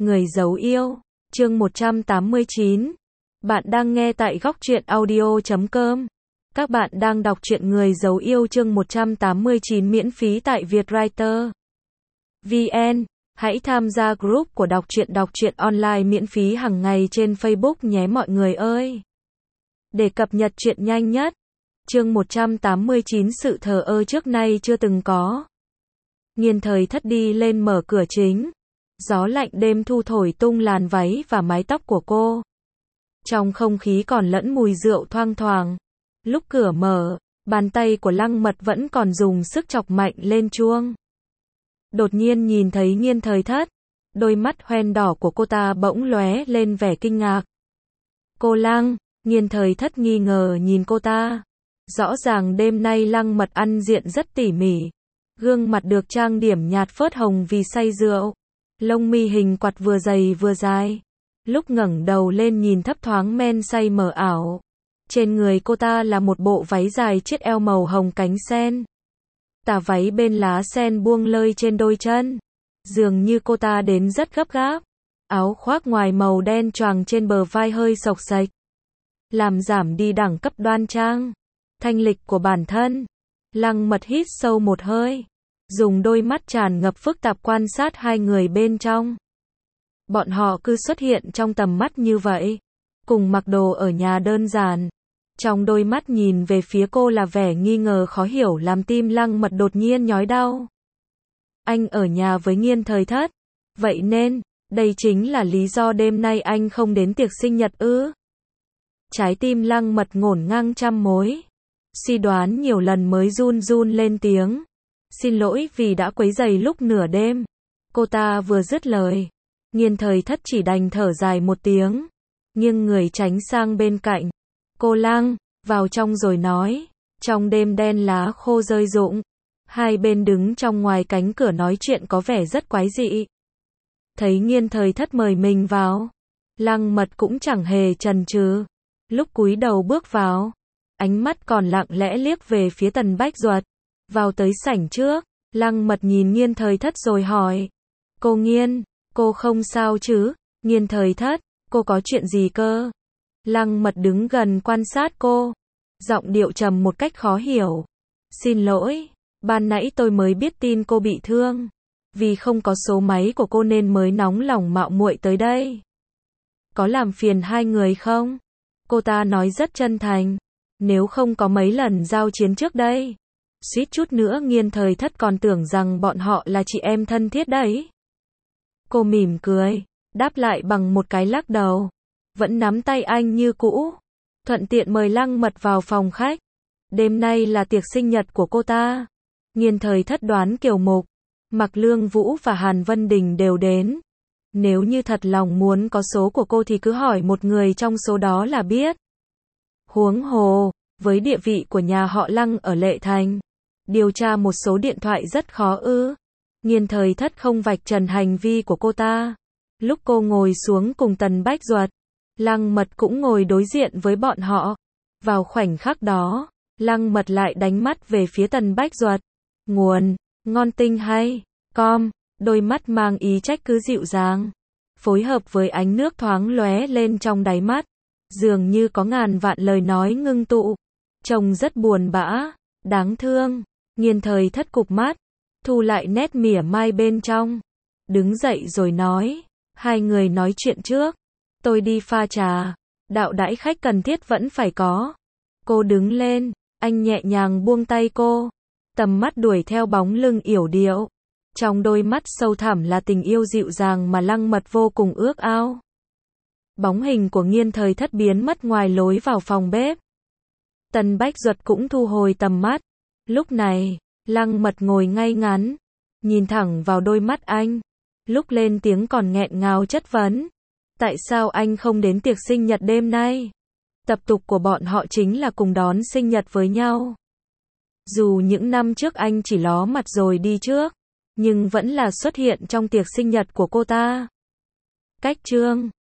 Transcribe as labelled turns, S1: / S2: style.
S1: Người giấu yêu, chương 189. Bạn đang nghe tại góc truyện audio.com. Các bạn đang đọc truyện Người giấu yêu chương 189 miễn phí tại Vietwriter VN. Hãy tham gia group của đọc truyện online miễn phí hàng ngày trên Facebook nhé mọi người ơi. Để cập nhật truyện nhanh nhất. Chương 189 sự thờ ơ trước nay chưa từng có. Nghiên thời thất đi lên mở cửa chính. Gió lạnh đêm thu thổi tung làn váy và mái tóc của cô. Trong không khí còn lẫn mùi rượu thoang thoảng. Lúc cửa mở, bàn tay của Lăng Mật vẫn còn dùng sức chọc mạnh lên chuông. Đột nhiên nhìn thấy Nghiên thời thất, đôi mắt hoen đỏ của cô ta bỗng lóe lên vẻ kinh ngạc. Cô Lăng, Nghiên thời thất nghi ngờ nhìn cô ta. Rõ ràng đêm nay Lăng Mật ăn diện rất tỉ mỉ. Gương mặt được trang điểm nhạt phớt hồng vì say rượu. Lông mi hình quạt vừa dày vừa dài. Lúc ngẩng đầu lên nhìn thấp thoáng men say mờ ảo. Trên người cô ta là một bộ váy dài chiết eo màu hồng cánh sen. Tà váy bên lá sen buông lơi trên đôi chân. Dường như cô ta đến rất gấp gáp. Áo khoác ngoài màu đen choàng trên bờ vai hơi xộc xệch. Làm giảm đi đẳng cấp đoan trang, thanh lịch của bản thân. Lăng Mật hít sâu một hơi. Dùng đôi mắt tràn ngập phức tạp quan sát hai người bên trong. Bọn họ cứ xuất hiện trong tầm mắt như vậy. Cùng mặc đồ ở nhà đơn giản. Trong đôi mắt nhìn về phía cô là vẻ nghi ngờ khó hiểu làm tim Lăng Mật đột nhiên nhói đau. Anh ở nhà với Nghiên thời thất. Vậy nên, đây chính là lý do đêm nay anh không đến tiệc sinh nhật ư? Trái tim Lăng Mật ngổn ngang trăm mối. Suy đoán nhiều lần mới run run lên tiếng. Xin lỗi vì đã quấy rầy lúc nửa đêm. Cô ta vừa dứt lời. Nghiên thời thất chỉ đành thở dài một tiếng. Nhưng người tránh sang bên cạnh. Cô Lăng, vào trong rồi nói. Trong đêm đen lá khô rơi rụng. Hai bên đứng trong ngoài cánh cửa nói chuyện có vẻ rất quái dị. Thấy Nghiên thời thất mời mình vào. Lăng Mật cũng chẳng hề chần chừ. Lúc cúi đầu bước vào. Ánh mắt còn lặng lẽ liếc về phía Tần Bách Duật. Vào tới sảnh trước, Lăng Mật nhìn Nghiên thời thất rồi hỏi. Cô Nghiên, cô không sao chứ? Nghiên thời thất, cô có chuyện gì cơ? Lăng Mật đứng gần quan sát cô. Giọng điệu trầm một cách khó hiểu. Xin lỗi, ban nãy tôi mới biết tin cô bị thương. Vì không có số máy của cô nên mới nóng lòng mạo muội tới đây. Có làm phiền hai người không? Cô ta nói rất chân thành. Nếu không có mấy lần giao chiến trước đây. Suýt chút nữa Nghiên thời thất còn tưởng rằng bọn họ là chị em thân thiết đấy. Cô mỉm cười, đáp lại bằng một cái lắc đầu. Vẫn nắm tay anh như cũ. Thuận tiện mời Lăng Mật vào phòng khách. Đêm nay là tiệc sinh nhật của cô ta. Nghiên thời thất đoán Kiều Mục, Mạc Lương Vũ và Hàn Vân Đình đều đến. Nếu như thật lòng muốn có số của cô thì cứ hỏi một người trong số đó là biết. Huống hồ, với địa vị của nhà họ Lăng ở Lệ Thành. Điều tra một số điện thoại rất khó ư. Nghiên thời thất không vạch trần hành vi của cô ta. Lúc cô ngồi xuống cùng Tần Bách Duật, Lăng Mật cũng ngồi đối diện với bọn họ. Vào khoảnh khắc đó, Lăng Mật lại đánh mắt về phía Tần Bách Duật. Nguồn, ngon tinh hay, com, đôi mắt mang ý trách cứ dịu dàng. Phối hợp với ánh nước thoáng lóe lên trong đáy mắt. Dường như có ngàn vạn lời nói ngưng tụ. Trông rất buồn bã, đáng thương. Nghiên thời thất cụp mắt, thu lại nét mỉa mai bên trong. Đứng dậy rồi nói, hai người nói chuyện trước. Tôi đi pha trà, đạo đãi khách cần thiết vẫn phải có. Cô đứng lên, anh nhẹ nhàng buông tay cô. Tầm mắt đuổi theo bóng lưng yểu điệu. Trong đôi mắt sâu thẳm là tình yêu dịu dàng mà Lăng Mật vô cùng ước ao. Bóng hình của Nghiên thời thất biến mất ngoài lối vào phòng bếp. Tần Bách Duật cũng thu hồi tầm mắt. Lúc này, Lăng Mật ngồi ngay ngắn, nhìn thẳng vào đôi mắt anh. Lúc lên tiếng còn nghẹn ngào chất vấn. Tại sao anh không đến tiệc sinh nhật đêm nay? Tập tục của bọn họ chính là cùng đón sinh nhật với nhau. Dù những năm trước anh chỉ ló mặt rồi đi trước, nhưng vẫn là xuất hiện trong tiệc sinh nhật của cô ta. Cách chương